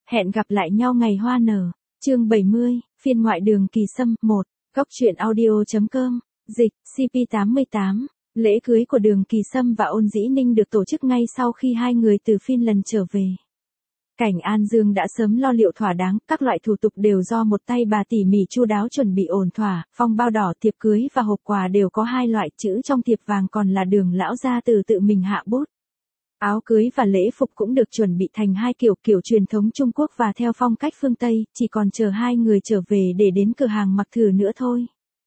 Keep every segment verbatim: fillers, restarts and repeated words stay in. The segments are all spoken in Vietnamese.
Hẹn gặp lại nhau ngày hoa nở. Chương bảy mươi, phiên ngoại Đường Kỳ Sâm, một. Góc truyện audio.com. Dịch, xê pê tám mươi tám. Lễ cưới của Đường Kỳ Sâm và Ôn Dĩ Ninh được tổ chức ngay sau khi hai người từ Finland trở về. Cảnh An Dương đã sớm lo liệu thỏa đáng, các loại thủ tục đều do một tay bà tỉ mỉ chu đáo chuẩn bị ổn thỏa, phong bao đỏ, thiệp cưới và hộp quà đều có hai loại, chữ trong thiệp vàng còn là Đường lão gia từ tự mình hạ bút. Áo cưới và lễ phục cũng được chuẩn bị thành hai kiểu, kiểu truyền thống Trung Quốc và theo phong cách phương Tây, chỉ còn chờ hai người trở về để đến cửa hàng mặc thử nữa thôi.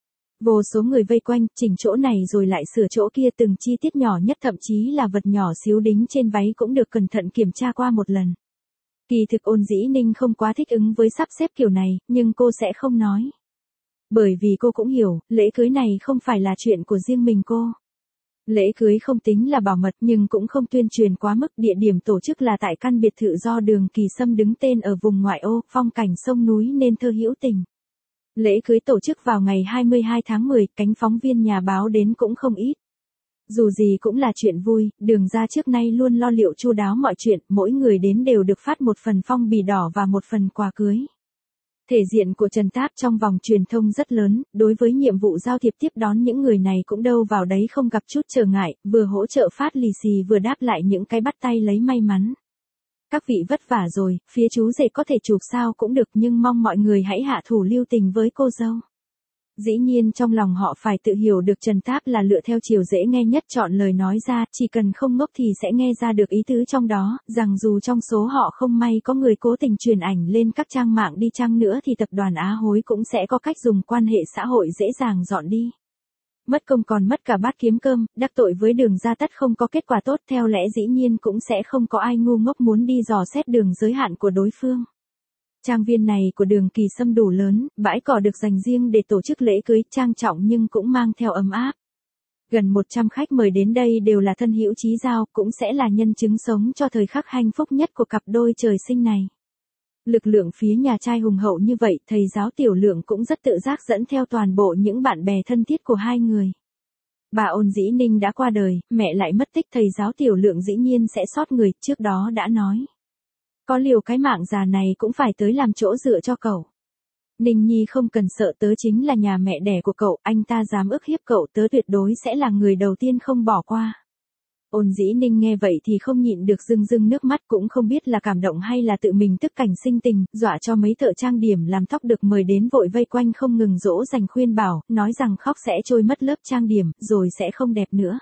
Vô số người vây quanh, chỉnh chỗ này rồi lại sửa chỗ kia, từng chi tiết nhỏ nhất thậm chí là vật nhỏ xíu đính trên váy cũng được cẩn thận kiểm tra qua một lần. Kỳ thực Ôn Dĩ Ninh không quá thích ứng với sắp xếp kiểu này, nhưng cô sẽ không nói. Bởi vì cô cũng hiểu, lễ cưới này không phải là chuyện của riêng mình cô. Lễ cưới không tính là bảo mật nhưng cũng không tuyên truyền quá mức, địa điểm tổ chức là tại căn biệt thự do Đường Kỳ Sâm đứng tên ở vùng ngoại ô, phong cảnh sông núi nên thơ hữu tình. Lễ cưới tổ chức vào ngày hai mươi hai tháng mười, cánh phóng viên nhà báo đến cũng không ít. Dù gì cũng là chuyện vui, Đường gia trước nay luôn lo liệu chu đáo mọi chuyện, mỗi người đến đều được phát một phần phong bì đỏ và một phần quà cưới. Thể diện của Trần Táp trong vòng truyền thông rất lớn, đối với nhiệm vụ giao thiệp tiếp đón những người này cũng đâu vào đấy không gặp chút trở ngại, vừa hỗ trợ phát lì xì vừa đáp lại những cái bắt tay lấy may mắn. Các vị vất vả rồi, phía chú rể có thể chụp sao cũng được nhưng mong mọi người hãy hạ thủ lưu tình với cô dâu. Dĩ nhiên trong lòng họ phải tự hiểu được Trần Táp là lựa theo chiều dễ nghe nhất chọn lời nói ra, chỉ cần không ngốc thì sẽ nghe ra được ý tứ trong đó, rằng dù trong số họ không may có người cố tình truyền ảnh lên các trang mạng đi chăng nữa thì tập đoàn Á Hối cũng sẽ có cách dùng quan hệ xã hội dễ dàng dọn đi. Mất công còn mất cả bát kiếm cơm, đắc tội với Đường gia tất không có kết quả tốt, theo lẽ dĩ nhiên cũng sẽ không có ai ngu ngốc muốn đi dò xét đường giới hạn của đối phương. Trang viên này của Đường Kỳ Sâm đủ lớn, bãi cỏ được dành riêng để tổ chức lễ cưới, trang trọng nhưng cũng mang theo ấm áp. Gần một trăm khách mời đến đây đều là thân hữu chí giao, cũng sẽ là nhân chứng sống cho thời khắc hạnh phúc nhất của cặp đôi trời sinh này. Lực lượng phía nhà trai hùng hậu như vậy, thầy giáo Tiểu Lượng cũng rất tự giác dẫn theo toàn bộ những bạn bè thân thiết của hai người. Bà Ôn Dĩ Ninh đã qua đời, mẹ lại mất tích, thầy giáo Tiểu Lượng dĩ nhiên sẽ sót người, trước đó đã nói. Có liều cái mạng già này cũng phải tới làm chỗ dựa cho cậu. Ninh Nhi không cần sợ, tớ chính là nhà mẹ đẻ của cậu, anh ta dám ức hiếp cậu tớ tuyệt đối sẽ là người đầu tiên không bỏ qua. Ôn Dĩ Ninh nghe vậy thì không nhịn được rưng rưng nước mắt, cũng không biết là cảm động hay là tự mình tức cảnh sinh tình, dọa cho mấy thợ trang điểm làm tóc được mời đến vội vây quanh không ngừng dỗ dành khuyên bảo, nói rằng khóc sẽ trôi mất lớp trang điểm, rồi sẽ không đẹp nữa.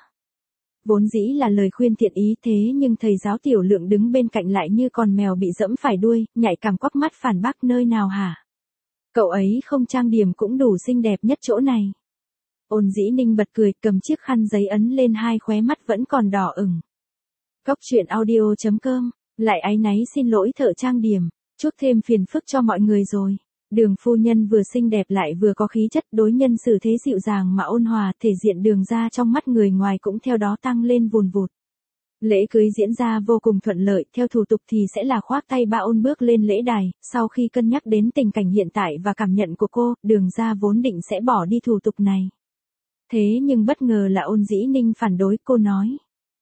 Vốn dĩ là lời khuyên thiện ý thế nhưng thầy giáo Tiểu Lượng đứng bên cạnh lại như con mèo bị dẫm phải đuôi, nhạy cảm quắc mắt phản bác, nơi nào hả? Cậu ấy không trang điểm cũng đủ xinh đẹp nhất chỗ này. Ôn Dĩ Ninh bật cười, cầm chiếc khăn giấy ấn lên hai khóe mắt vẫn còn đỏ ửng. Góc truyện audio.com, lại áy náy xin lỗi thợ trang điểm, chuốc thêm phiền phức cho mọi người rồi. Đường phu nhân vừa xinh đẹp lại vừa có khí chất, đối nhân xử thế dịu dàng mà ôn hòa, thể diện Đường ra trong mắt người ngoài cũng theo đó tăng lên vùn vụt. Lễ cưới diễn ra vô cùng thuận lợi, theo thủ tục thì sẽ là khoác tay ba Ôn bước lên lễ đài, sau khi cân nhắc đến tình cảnh hiện tại và cảm nhận của cô, Đường ra vốn định sẽ bỏ đi thủ tục này. Thế nhưng bất ngờ là Ôn Dĩ Ninh phản đối, cô nói.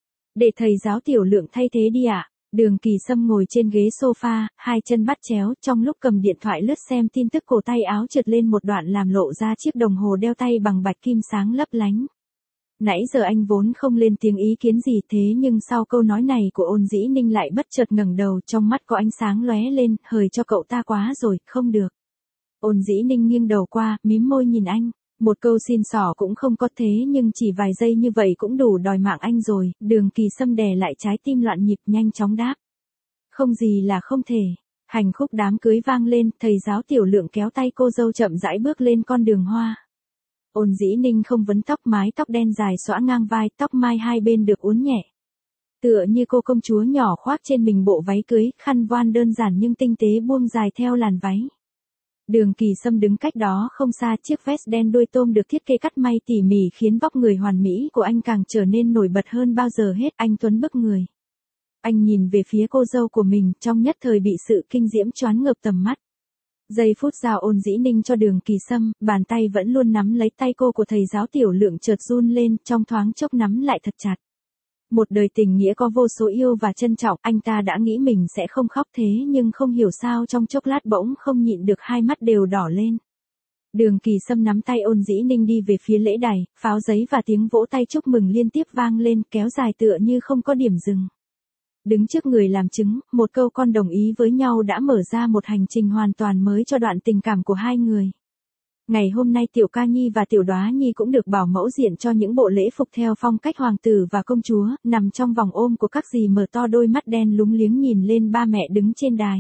Để thầy giáo Tiểu Lượng thay thế đi ạ. À? Đường Kỳ Sâm ngồi trên ghế sofa, hai chân bắt chéo, trong lúc cầm điện thoại lướt xem tin tức cổ tay áo trượt lên một đoạn làm lộ ra chiếc đồng hồ đeo tay bằng bạch kim sáng lấp lánh. Nãy giờ anh vốn không lên tiếng ý kiến gì, thế nhưng sau câu nói này của Ôn Dĩ Ninh lại bất chợt ngẩng đầu, trong mắt có ánh sáng lóe lên, hời cho cậu ta quá rồi, không được. Ôn Dĩ Ninh nghiêng đầu qua, mím môi nhìn anh. Một câu xin xỏ cũng không có, thế nhưng chỉ vài giây như vậy cũng đủ đòi mạng anh rồi. Đường Kỳ Sâm đè lại trái tim loạn nhịp, nhanh chóng đáp. Không gì là không thể. Hành khúc đám cưới vang lên, thầy giáo Tiểu Lượng kéo tay cô dâu chậm rãi bước lên con đường hoa. Ôn Dĩ Ninh không vấn tóc, mái tóc đen dài xõa ngang vai, tóc mai hai bên được uốn nhẹ. Tựa như cô công chúa nhỏ khoác trên mình bộ váy cưới, khăn voan đơn giản nhưng tinh tế buông dài theo làn váy. Đường Kỳ Sâm đứng cách đó không xa, chiếc vest đen đuôi tôm được thiết kế cắt may tỉ mỉ khiến vóc người hoàn mỹ của anh càng trở nên nổi bật hơn bao giờ hết, anh tuấn bức người. Anh nhìn về phía cô dâu của mình, trong nhất thời bị sự kinh diễm choáng ngợp tầm mắt. Giây phút giao Ôn Dĩ Ninh cho Đường Kỳ Sâm, bàn tay vẫn luôn nắm lấy tay cô của thầy giáo Tiểu Lượng chợt run lên, trong thoáng chốc nắm lại thật chặt. Một đời tình nghĩa có vô số yêu và trân trọng, anh ta đã nghĩ mình sẽ không khóc thế nhưng không hiểu sao trong chốc lát bỗng không nhịn được hai mắt đều đỏ lên. Đường Kỳ Sâm nắm tay Ôn Dĩ Ninh đi về phía lễ đài, pháo giấy và tiếng vỗ tay chúc mừng liên tiếp vang lên, kéo dài tựa như không có điểm dừng. Đứng trước người làm chứng, một câu con đồng ý với nhau đã mở ra một hành trình hoàn toàn mới cho đoạn tình cảm của hai người. Ngày hôm nay Tiểu Ca Nhi và Tiểu Đoá Nhi cũng được bảo mẫu diện cho những bộ lễ phục theo phong cách hoàng tử và công chúa, nằm trong vòng ôm của các dì mở to đôi mắt đen lúng liếng nhìn lên ba mẹ đứng trên đài.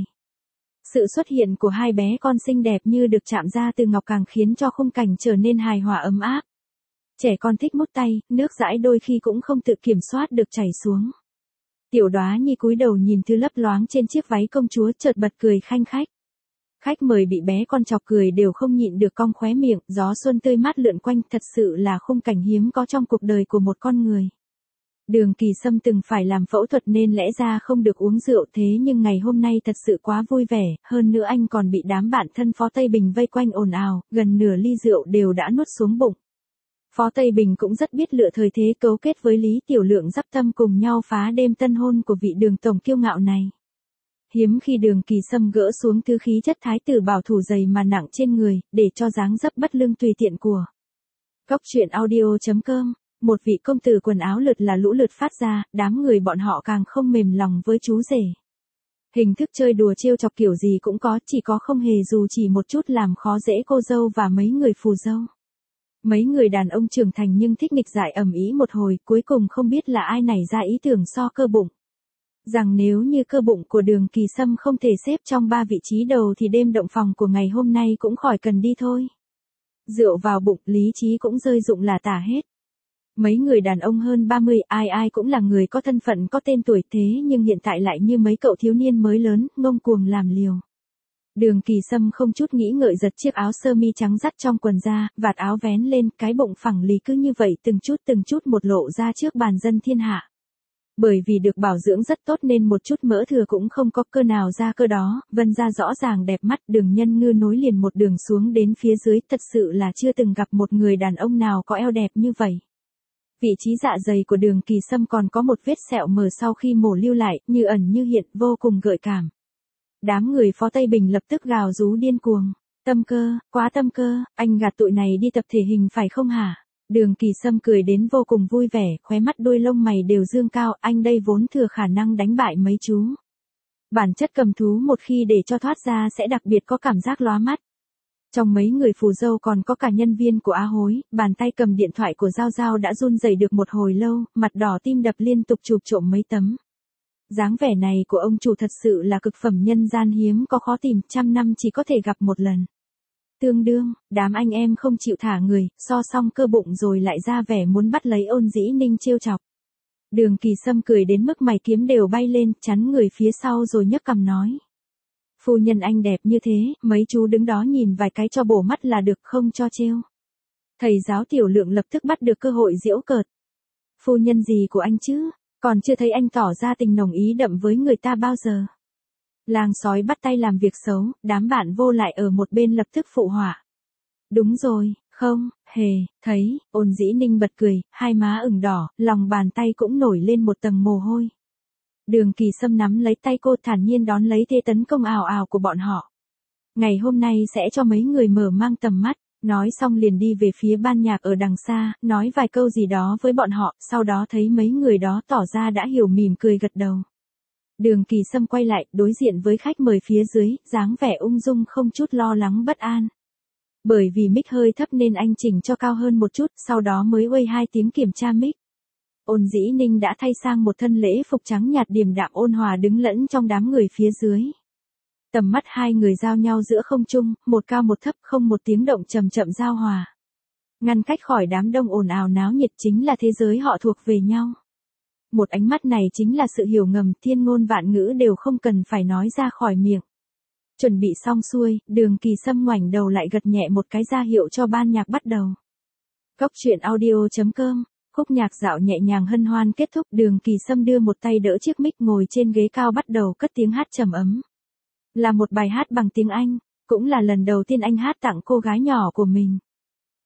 Sự xuất hiện của hai bé con xinh đẹp như được chạm ra từ ngọc càng khiến cho khung cảnh trở nên hài hòa ấm áp. Trẻ con thích mút tay, nước dãi đôi khi cũng không tự kiểm soát được chảy xuống. Tiểu Đoá Nhi cúi đầu nhìn thứ lấp loáng trên chiếc váy công chúa chợt bật cười khanh khách. Khách mời bị bé con chọc cười đều không nhịn được cong khóe miệng, gió xuân tươi mát lượn quanh, thật sự là khung cảnh hiếm có trong cuộc đời của một con người. Đường Kỳ Sâm từng phải làm phẫu thuật nên lẽ ra không được uống rượu, thế nhưng ngày hôm nay thật sự quá vui vẻ, hơn nữa anh còn bị đám bạn thân Phó Tây Bình vây quanh ồn ào, gần nửa ly rượu đều đã nuốt xuống bụng. Phó Tây Bình cũng rất biết lựa thời thế cấu kết với Lý Tiểu Lượng dắp tâm cùng nhau phá đêm tân hôn của vị Đường tổng kiêu ngạo này. Hiếm khi Đường Kỳ Sâm gỡ xuống thứ khí chất thái tử bảo thủ dày mà nặng trên người, để cho dáng dấp bất lưng tùy tiện của. Cốc truyện audio chấm com, một vị công tử quần áo lượt là lũ lượt phát ra, đám người bọn họ càng không mềm lòng với chú rể. Hình thức chơi đùa trêu chọc kiểu gì cũng có, chỉ có không hề dù chỉ một chút làm khó dễ cô dâu và mấy người phù dâu. Mấy người đàn ông trưởng thành nhưng thích nghịch dại ầm ĩ một hồi, cuối cùng không biết là ai nảy ra ý tưởng so cơ bụng. Rằng nếu như cơ bụng của Đường Kỳ Sâm không thể xếp trong ba vị trí đầu thì đêm động phòng của ngày hôm nay cũng khỏi cần đi thôi. Rượu vào bụng, lý trí cũng rơi rụng là tả hết. Mấy người đàn ông hơn ba mươi, ai ai cũng là người có thân phận có tên tuổi, thế nhưng hiện tại lại như mấy cậu thiếu niên mới lớn, ngông cuồng làm liều. Đường Kỳ Sâm không chút nghĩ ngợi giật chiếc áo sơ mi trắng dắt trong quần ra, vạt áo vén lên, cái bụng phẳng lì cứ như vậy từng chút từng chút một lộ ra trước bàn dân thiên hạ. Bởi vì được bảo dưỡng rất tốt nên một chút mỡ thừa cũng không có, cơ nào ra cơ đó, vân ra rõ ràng đẹp mắt, Đường Nhân Ngư nối liền một đường xuống đến phía dưới, thật sự là chưa từng gặp một người đàn ông nào có eo đẹp như vậy. Vị trí dạ dày của Đường Kỳ Sâm còn có một vết sẹo mờ sau khi mổ lưu lại, như ẩn như hiện, vô cùng gợi cảm. Đám người Phó Tây Bình lập tức gào rú điên cuồng. Tâm Cơ, quá tâm cơ, anh gạt tụi này đi tập thể hình phải không hả? Đường Kỳ Sâm cười đến vô cùng vui vẻ, khóe mắt đuôi lông mày đều dương cao, anh đây vốn thừa khả năng đánh bại mấy chú. Bản chất cầm thú một khi để cho thoát ra sẽ đặc biệt có cảm giác lóa mắt. Trong mấy người phù dâu còn có cả nhân viên của Á Hối, bàn tay cầm điện thoại của Giao Giao đã run rẩy được một hồi lâu, mặt đỏ tim đập liên tục chụp trộm mấy tấm. Dáng vẻ này của ông chủ thật sự là cực phẩm nhân gian hiếm có khó tìm, trăm năm chỉ có thể gặp một lần. Tương đương, đám anh em không chịu thả người, so xong cơ bụng rồi lại ra vẻ muốn bắt lấy Ôn Dĩ Ninh trêu chọc. Đường Kỳ Sâm cười đến mức mày kiếm đều bay lên, chắn người phía sau rồi nhấc cằm nói. Phu nhân anh đẹp như thế, mấy chú đứng đó nhìn vài cái cho bổ mắt là được, không cho trêu. Thầy giáo Tiểu Lượng lập tức bắt được cơ hội giễu cợt. Phu nhân gì của anh chứ, còn chưa thấy anh tỏ ra tình nồng ý đậm với người ta bao giờ. Làng sói bắt tay làm việc xấu, đám bạn vô lại ở một bên lập tức phụ họa. Đúng rồi, không, hề, thấy, Ôn Dĩ Ninh bật cười, hai má ửng đỏ, lòng bàn tay cũng nổi lên một tầng mồ hôi. Đường Kỳ Sâm nắm lấy tay cô thản nhiên đón lấy thế tấn công ào ào của bọn họ. Ngày hôm nay sẽ cho mấy người mở mang tầm mắt, nói xong liền đi về phía ban nhạc ở đằng xa, nói vài câu gì đó với bọn họ, sau đó thấy mấy người đó tỏ ra đã hiểu mỉm cười gật đầu. Đường Kỳ Sâm quay lại, đối diện với khách mời phía dưới, dáng vẻ ung dung không chút lo lắng bất an. Bởi vì mic hơi thấp nên anh chỉnh cho cao hơn một chút, sau đó mới uây hai tiếng kiểm tra mic. Ôn Dĩ Ninh đã thay sang một thân lễ phục trắng nhạt điềm đạm ôn hòa đứng lẫn trong đám người phía dưới. Tầm mắt hai người giao nhau giữa không trung, một cao một thấp không một tiếng động chậm chậm giao hòa. Ngăn cách khỏi đám đông ồn ào náo nhiệt chính là thế giới họ thuộc về nhau. Một ánh mắt này chính là sự hiểu ngầm, thiên ngôn vạn ngữ đều không cần phải nói ra khỏi miệng. Chuẩn bị xong xuôi, Đường Kỳ Sâm ngoảnh đầu lại gật nhẹ một cái ra hiệu cho ban nhạc bắt đầu. Cốc truyện audio chấm com, khúc nhạc dạo nhẹ nhàng hân hoan kết thúc, Đường Kỳ Sâm đưa một tay đỡ chiếc mic ngồi trên ghế cao bắt đầu cất tiếng hát trầm ấm. Là một bài hát bằng tiếng Anh, cũng là lần đầu tiên anh hát tặng cô gái nhỏ của mình.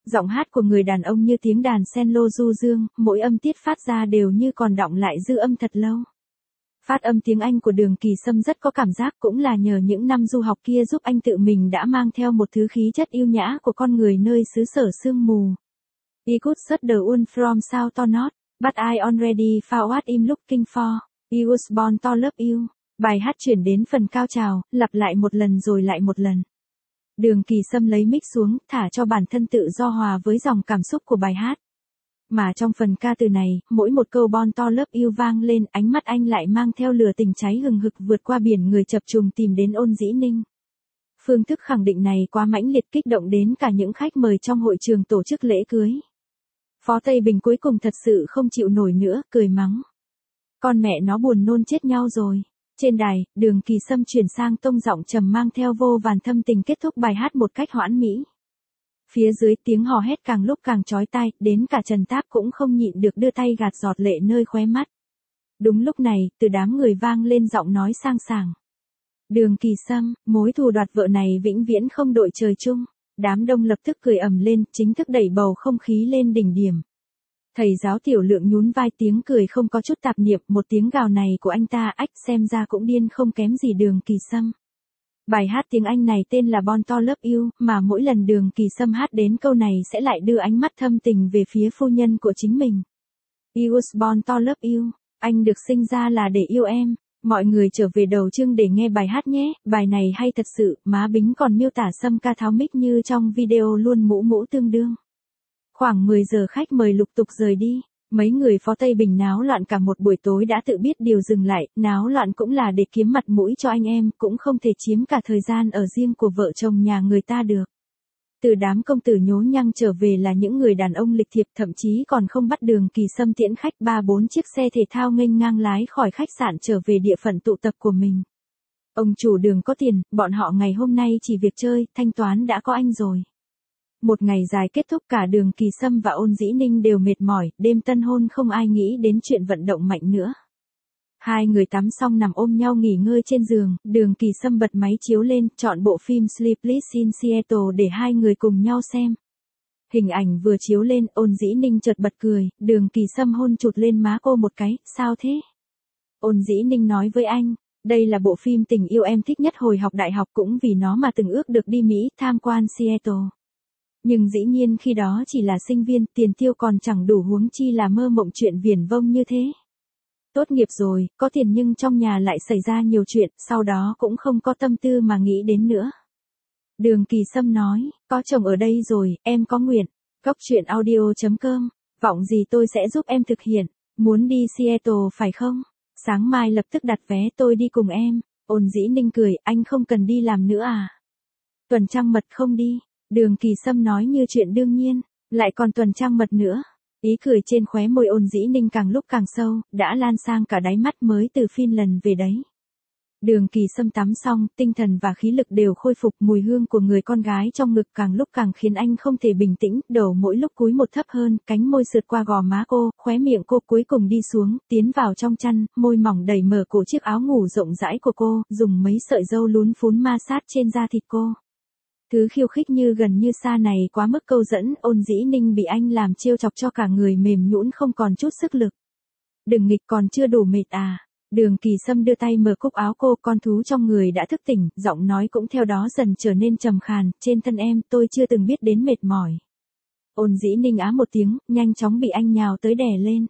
Giọng hát của người đàn ông như tiếng đàn cello du dương, mỗi âm tiết phát ra đều như còn đọng lại dư âm thật lâu. Phát âm tiếng Anh của Đường Kỳ Sâm rất có cảm giác, cũng là nhờ những năm du học kia giúp anh tự mình đã mang theo một thứ khí chất yêu nhã của con người nơi xứ sở sương mù. I could shut the one from south or north, but I already found what I'm looking for. I was born to love you. Bài hát chuyển đến phần cao trào, lặp lại một lần rồi lại một lần. Đường Kỳ Sâm lấy mic xuống, thả cho bản thân tự do hòa với dòng cảm xúc của bài hát. Mà trong phần ca từ này, mỗi một câu Born to love you vang lên, ánh mắt anh lại mang theo lửa tình cháy hừng hực vượt qua biển người chập trùng tìm đến Ôn Dĩ Ninh. Phương thức khẳng định này quá mãnh liệt, kích động đến cả những khách mời trong hội trường tổ chức lễ cưới. Phó Tây Bình cuối cùng thật sự không chịu nổi nữa, cười mắng. Con mẹ nó buồn nôn chết nhau rồi. Trên đài, Đường Kỳ Sâm chuyển sang tông giọng trầm mang theo vô vàn thâm tình kết thúc bài hát một cách hoãn mỹ. Phía dưới tiếng hò hét càng lúc càng chói tai, đến cả Trần Táp cũng không nhịn được đưa tay gạt giọt lệ nơi khóe mắt. Đúng lúc này, từ đám người vang lên giọng nói sang sảng. Đường Kỳ Sâm, mối thù đoạt vợ này vĩnh viễn không đội trời chung. Đám đông lập tức cười ầm lên, chính thức đẩy bầu không khí lên đỉnh điểm. Thầy giáo Tiểu Lượng nhún vai, tiếng cười không có chút tạp niệm, một tiếng gào này của anh ta ách xem ra cũng điên không kém gì Đường Kỳ Sâm. Bài hát tiếng Anh này tên là Born to love you, mà mỗi lần Đường Kỳ Sâm hát đến câu này sẽ lại đưa ánh mắt thâm tình về phía phu nhân của chính mình. I was born to love you, anh được sinh ra là để yêu em. Mọi người trở về đầu chương để nghe bài hát nhé, bài này hay thật sự, má Bính còn miêu tả Sâm ca tháo mic như trong video luôn, mũ mũ tương đương. Khoảng mười giờ khách mời lục tục rời đi, mấy người Phó Tây Bình náo loạn cả một buổi tối đã tự biết điều dừng lại, náo loạn cũng là để kiếm mặt mũi cho anh em, cũng không thể chiếm cả thời gian ở riêng của vợ chồng nhà người ta được. Từ đám công tử nhố nhăng trở về là những người đàn ông lịch thiệp, thậm chí còn không bắt Đường Kỳ Sâm tiễn khách, ba bốn chiếc xe thể thao nghênh ngang lái khỏi khách sạn trở về địa phận tụ tập của mình. Ông chủ Đường có tiền, bọn họ ngày hôm nay chỉ việc chơi, thanh toán đã có anh rồi. Một ngày dài kết thúc, cả Đường Kỳ Sâm và Ôn Dĩ Ninh đều mệt mỏi, đêm tân hôn không ai nghĩ đến chuyện vận động mạnh nữa. Hai người tắm xong nằm ôm nhau nghỉ ngơi trên giường, Đường Kỳ Sâm bật máy chiếu lên, chọn bộ phim Sleepless in Seattle để hai người cùng nhau xem. Hình ảnh vừa chiếu lên, Ôn Dĩ Ninh chợt bật cười, Đường Kỳ Sâm hôn chụt lên má cô một cái, sao thế? Ôn Dĩ Ninh nói với anh, đây là bộ phim tình yêu em thích nhất hồi học đại học, cũng vì nó mà từng ước được đi Mỹ tham quan Seattle. Nhưng dĩ nhiên khi đó chỉ là sinh viên, tiền tiêu còn chẳng đủ, huống chi là mơ mộng chuyện viển vông như thế. Tốt nghiệp rồi, có tiền nhưng trong nhà lại xảy ra nhiều chuyện, sau đó cũng không có tâm tư mà nghĩ đến nữa. Đường Kỳ Sâm nói, có chồng ở đây rồi, em có nguyện. Cốc truyện audio chấm com, vọng gì tôi sẽ giúp em thực hiện. Muốn đi Seattle phải không? Sáng mai lập tức đặt vé, tôi đi cùng em. Ôn Dĩ Ninh cười, anh không cần đi làm nữa à? Tuần trăng mật không đi. Đường Kỳ Sâm nói như chuyện đương nhiên, lại còn tuần trăng mật nữa. Ý cười trên khóe môi Ôn Dĩ Ninh càng lúc càng sâu, đã lan sang cả đáy mắt mới từ Finland về đấy. Đường Kỳ Sâm tắm xong, tinh thần và khí lực đều khôi phục, mùi hương của người con gái trong ngực càng lúc càng khiến anh không thể bình tĩnh, đầu mỗi lúc cúi một thấp hơn, cánh môi sượt qua gò má cô, khóe miệng cô cuối cùng đi xuống, tiến vào trong chăn, môi mỏng đẩy mở cổ chiếc áo ngủ rộng rãi của cô, dùng mấy sợi râu lún phún ma sát trên da thịt cô. Thứ khiêu khích như gần như xa này quá mức câu dẫn, Ôn Dĩ Ninh bị anh làm trêu chọc cho cả người mềm nhũn không còn chút sức lực. Đừng nghịch, còn chưa đủ mệt à? Đường Kỳ Sâm đưa tay mở cúc áo cô, con thú trong người đã thức tỉnh, giọng nói cũng theo đó dần trở nên trầm khàn, trên thân em tôi chưa từng biết đến mệt mỏi. Ôn Dĩ Ninh á một tiếng, nhanh chóng bị anh nhào tới đè lên.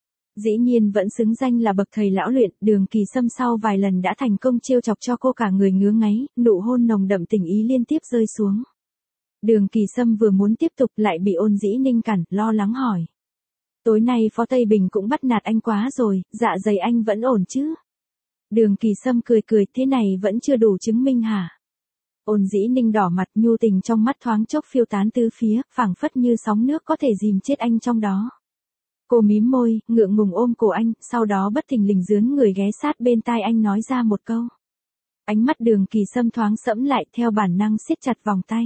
Dĩ nhiên vẫn xứng danh là bậc thầy lão luyện, Đường Kỳ Sâm sau vài lần đã thành công trêu chọc cho cô cả người ngứa ngáy, nụ hôn nồng đậm tình ý liên tiếp rơi xuống. Đường Kỳ Sâm vừa muốn tiếp tục lại bị Ôn Dĩ Ninh cản, lo lắng hỏi. Tối nay Phó Tây Bình cũng bắt nạt anh quá rồi, dạ dày anh vẫn ổn chứ? Đường Kỳ Sâm cười cười, thế này vẫn chưa đủ chứng minh hả? Ôn Dĩ Ninh đỏ mặt, nhu tình trong mắt thoáng chốc phiêu tán tứ phía, phảng phất như sóng nước có thể dìm chết anh trong đó. Cô mím môi, ngượng ngùng ôm cổ anh, sau đó bất thình lình dướn người ghé sát bên tai anh nói ra một câu. Ánh mắt Đường Kỳ Sâm thoáng sẫm lại, theo bản năng siết chặt vòng tay.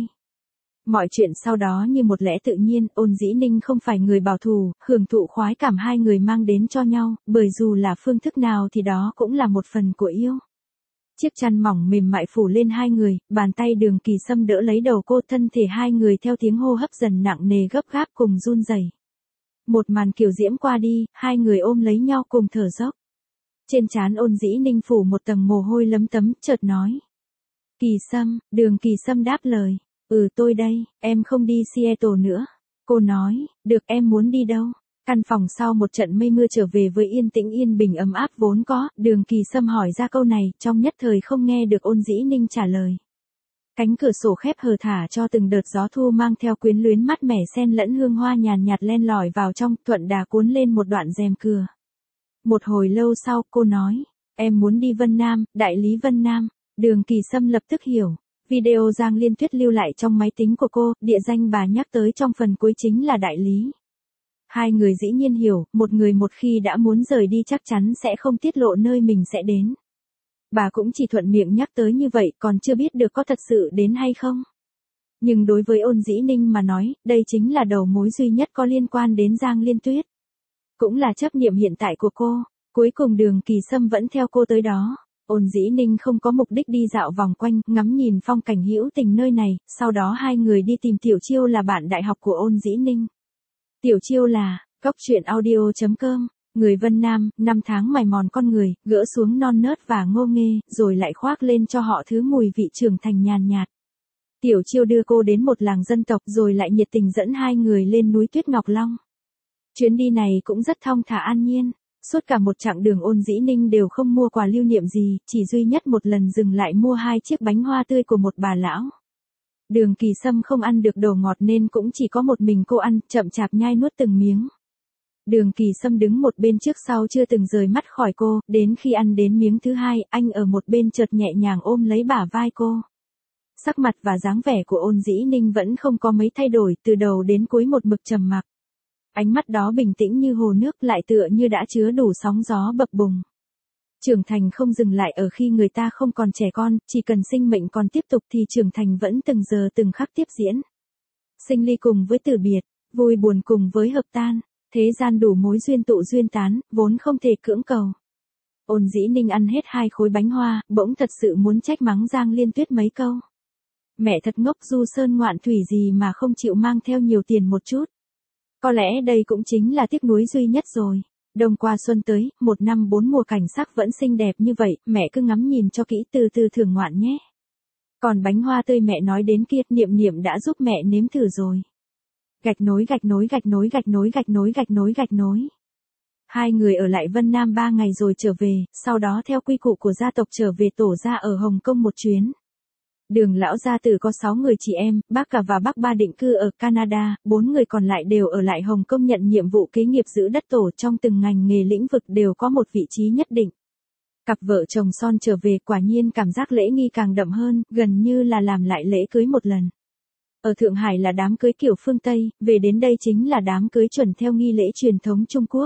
Mọi chuyện sau đó như một lẽ tự nhiên, Ôn Dĩ Ninh không phải người bảo thủ, hưởng thụ khoái cảm hai người mang đến cho nhau, bởi dù là phương thức nào thì đó cũng là một phần của yêu. Chiếc chăn mỏng mềm mại phủ lên hai người, bàn tay Đường Kỳ Sâm đỡ lấy đầu cô, thân thể hai người theo tiếng hô hấp dần nặng nề gấp gáp cùng run rẩy. Một màn kiều diễm qua đi, hai người ôm lấy nhau cùng thở dốc. Trên trán Ôn Dĩ Ninh phủ một tầng mồ hôi lấm tấm, chợt nói. Kỳ Sâm, Đường Kỳ Sâm đáp lời. Ừ tôi đây, em không đi Seattle nữa. Cô nói, được em muốn đi đâu? Căn phòng sau một trận mây mưa trở về với yên tĩnh yên bình ấm áp vốn có, Đường Kỳ Sâm hỏi ra câu này, trong nhất thời không nghe được Ôn Dĩ Ninh trả lời. Cánh cửa sổ khép hờ thả cho từng đợt gió thu mang theo quyến luyến mát mẻ xen lẫn hương hoa nhàn nhạt len lỏi vào trong, thuận đà cuốn lên một đoạn rèm cửa. Một hồi lâu sau, cô nói, em muốn đi Vân Nam, đại lý Vân Nam. Đường Kỳ Sâm lập tức hiểu. Video Giang Liên Tuyết lưu lại trong máy tính của cô, địa danh bà nhắc tới trong phần cuối chính là đại lý. Hai người dĩ nhiên hiểu, một người một khi đã muốn rời đi chắc chắn sẽ không tiết lộ nơi mình sẽ đến. Bà cũng chỉ thuận miệng nhắc tới như vậy, còn chưa biết được có thật sự đến hay không. Nhưng đối với Ôn Dĩ Ninh mà nói, đây chính là đầu mối duy nhất có liên quan đến Giang Liên Tuyết. Cũng là chấp niệm hiện tại của cô, cuối cùng Đường Kỳ Sâm vẫn theo cô tới đó. Ôn Dĩ Ninh không có mục đích đi dạo vòng quanh, ngắm nhìn phong cảnh hữu tình nơi này, sau đó hai người đi tìm Tiểu Chiêu là bạn đại học của Ôn Dĩ Ninh. Tiểu Chiêu là, cóc truyện audio chấm com, người Vân Nam, năm tháng mài mòn con người, gỡ xuống non nớt và ngô nghê, rồi lại khoác lên cho họ thứ mùi vị trưởng thành nhàn nhạt. Tiểu Chiêu đưa cô đến một làng dân tộc rồi lại nhiệt tình dẫn hai người lên núi Tuyết Ngọc Long. Chuyến đi này cũng rất thong thả an nhiên. Suốt cả một chặng đường Ôn Dĩ Ninh đều không mua quà lưu niệm gì, chỉ duy nhất một lần dừng lại mua hai chiếc bánh hoa tươi của một bà lão. Đường Kỳ Sâm không ăn được đồ ngọt nên cũng chỉ có một mình cô ăn, chậm chạp nhai nuốt từng miếng. Đường Kỳ Sâm đứng một bên trước sau chưa từng rời mắt khỏi cô, đến khi ăn đến miếng thứ hai, anh ở một bên chợt nhẹ nhàng ôm lấy bả vai cô. Sắc mặt và dáng vẻ của Ôn Dĩ Ninh vẫn không có mấy thay đổi, từ đầu đến cuối một mực trầm mặc. Ánh mắt đó bình tĩnh như hồ nước, lại tựa như đã chứa đủ sóng gió bập bùng. Trưởng thành không dừng lại ở khi người ta không còn trẻ con, chỉ cần sinh mệnh còn tiếp tục thì trưởng thành vẫn từng giờ từng khắc tiếp diễn. Sinh ly cùng với tử biệt, vui buồn cùng với hợp tan, thế gian đủ mối duyên tụ duyên tán, vốn không thể cưỡng cầu. Ôn Dĩ Ninh ăn hết hai khối bánh hoa, bỗng thật sự muốn trách mắng Giang Liên Tuyết mấy câu. Mẹ thật ngốc, du sơn ngoạn thủy gì mà không chịu mang theo nhiều tiền một chút. Có lẽ đây cũng chính là tiếc nuối duy nhất rồi. Đông qua xuân tới, một năm bốn mùa cảnh sắc vẫn xinh đẹp như vậy, mẹ cứ ngắm nhìn cho kỹ từ từ thưởng ngoạn nhé. Còn bánh hoa tươi mẹ nói đến kia, Niệm Niệm đã giúp mẹ nếm thử rồi. Gạch nối gạch nối gạch nối gạch nối gạch nối gạch nối gạch nối. Hai người ở lại Vân Nam ba ngày rồi trở về, sau đó theo quy củ của gia tộc trở về tổ gia ở Hồng Kông một chuyến. Đường lão gia tử có sáu người chị em, bác cả và bác ba định cư ở Canada, bốn người còn lại đều ở lại Hồng Kông nhận nhiệm vụ kế nghiệp giữ đất tổ, trong từng ngành nghề lĩnh vực đều có một vị trí nhất định. Cặp vợ chồng son trở về quả nhiên cảm giác lễ nghi càng đậm hơn, gần như là làm lại lễ cưới một lần. Ở Thượng Hải là đám cưới kiểu phương Tây, về đến đây chính là đám cưới chuẩn theo nghi lễ truyền thống Trung Quốc.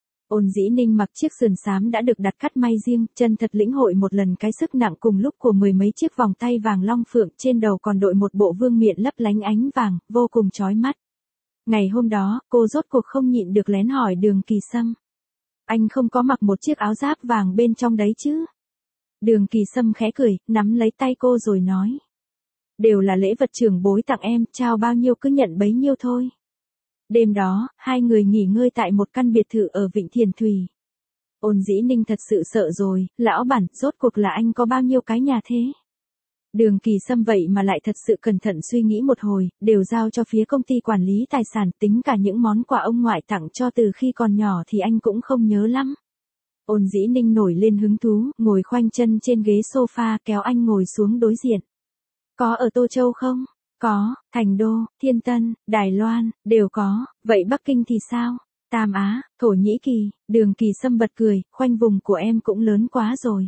Ôn Dĩ Ninh mặc chiếc sườn xám đã được đặt cắt may riêng, chân thật lĩnh hội một lần cái sức nặng cùng lúc của mười mấy chiếc vòng tay vàng long phượng, trên đầu còn đội một bộ vương miện lấp lánh ánh vàng, vô cùng chói mắt. Ngày hôm đó, cô rốt cuộc không nhịn được lén hỏi Đường Kỳ Sâm. Anh không có mặc một chiếc áo giáp vàng bên trong đấy chứ? Đường Kỳ Sâm khẽ cười, nắm lấy tay cô rồi nói. Đều là lễ vật trưởng bối tặng em, trao bao nhiêu cứ nhận bấy nhiêu thôi. Đêm đó, hai người nghỉ ngơi tại một căn biệt thự ở Vịnh Thiền Thủy. Ôn Dĩ Ninh thật sự sợ rồi, lão bản, rốt cuộc là anh có bao nhiêu cái nhà thế? Đường Kỳ Sâm vậy mà lại thật sự cẩn thận suy nghĩ một hồi, đều giao cho phía công ty quản lý tài sản, tính cả những món quà ông ngoại tặng cho từ khi còn nhỏ thì anh cũng không nhớ lắm. Ôn Dĩ Ninh nổi lên hứng thú, ngồi khoanh chân trên ghế sofa kéo anh ngồi xuống đối diện. Có ở Tô Châu không? Có, Thành Đô, Thiên Tân, Đài Loan, đều có, vậy Bắc Kinh thì sao? Tam Á, Thổ Nhĩ Kỳ, Đường Kỳ Sâm bật cười, khoanh vùng của em cũng lớn quá rồi.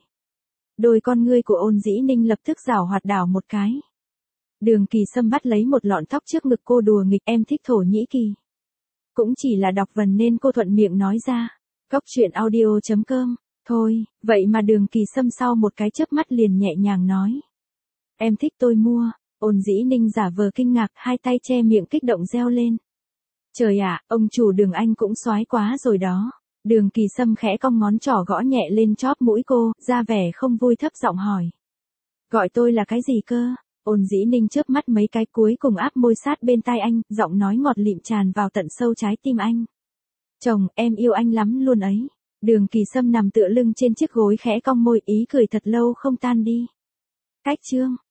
Đôi con ngươi của Ôn Dĩ Ninh lập tức giảo hoạt đảo một cái. Đường Kỳ Sâm bắt lấy một lọn tóc trước ngực cô đùa nghịch, em thích Thổ Nhĩ Kỳ. Cũng chỉ là đọc vần nên cô thuận miệng nói ra. Cóc truyện audio chấm com, thôi, vậy mà Đường Kỳ Sâm sau một cái chớp mắt liền nhẹ nhàng nói. Em thích tôi mua. Ôn Dĩ Ninh giả vờ kinh ngạc, hai tay che miệng kích động reo lên. Trời ạ, ông chủ Đường anh cũng soái quá rồi đó. Đường Kỳ Sâm khẽ cong ngón trỏ gõ nhẹ lên chóp mũi cô, ra vẻ không vui thấp giọng hỏi. Gọi tôi là cái gì cơ? Ôn Dĩ Ninh chớp mắt mấy cái cuối cùng áp môi sát bên tai anh, giọng nói ngọt lịm tràn vào tận sâu trái tim anh. Chồng, em yêu anh lắm luôn ấy. Đường Kỳ Sâm nằm tựa lưng trên chiếc gối khẽ cong môi, ý cười thật lâu không tan đi. Cách chương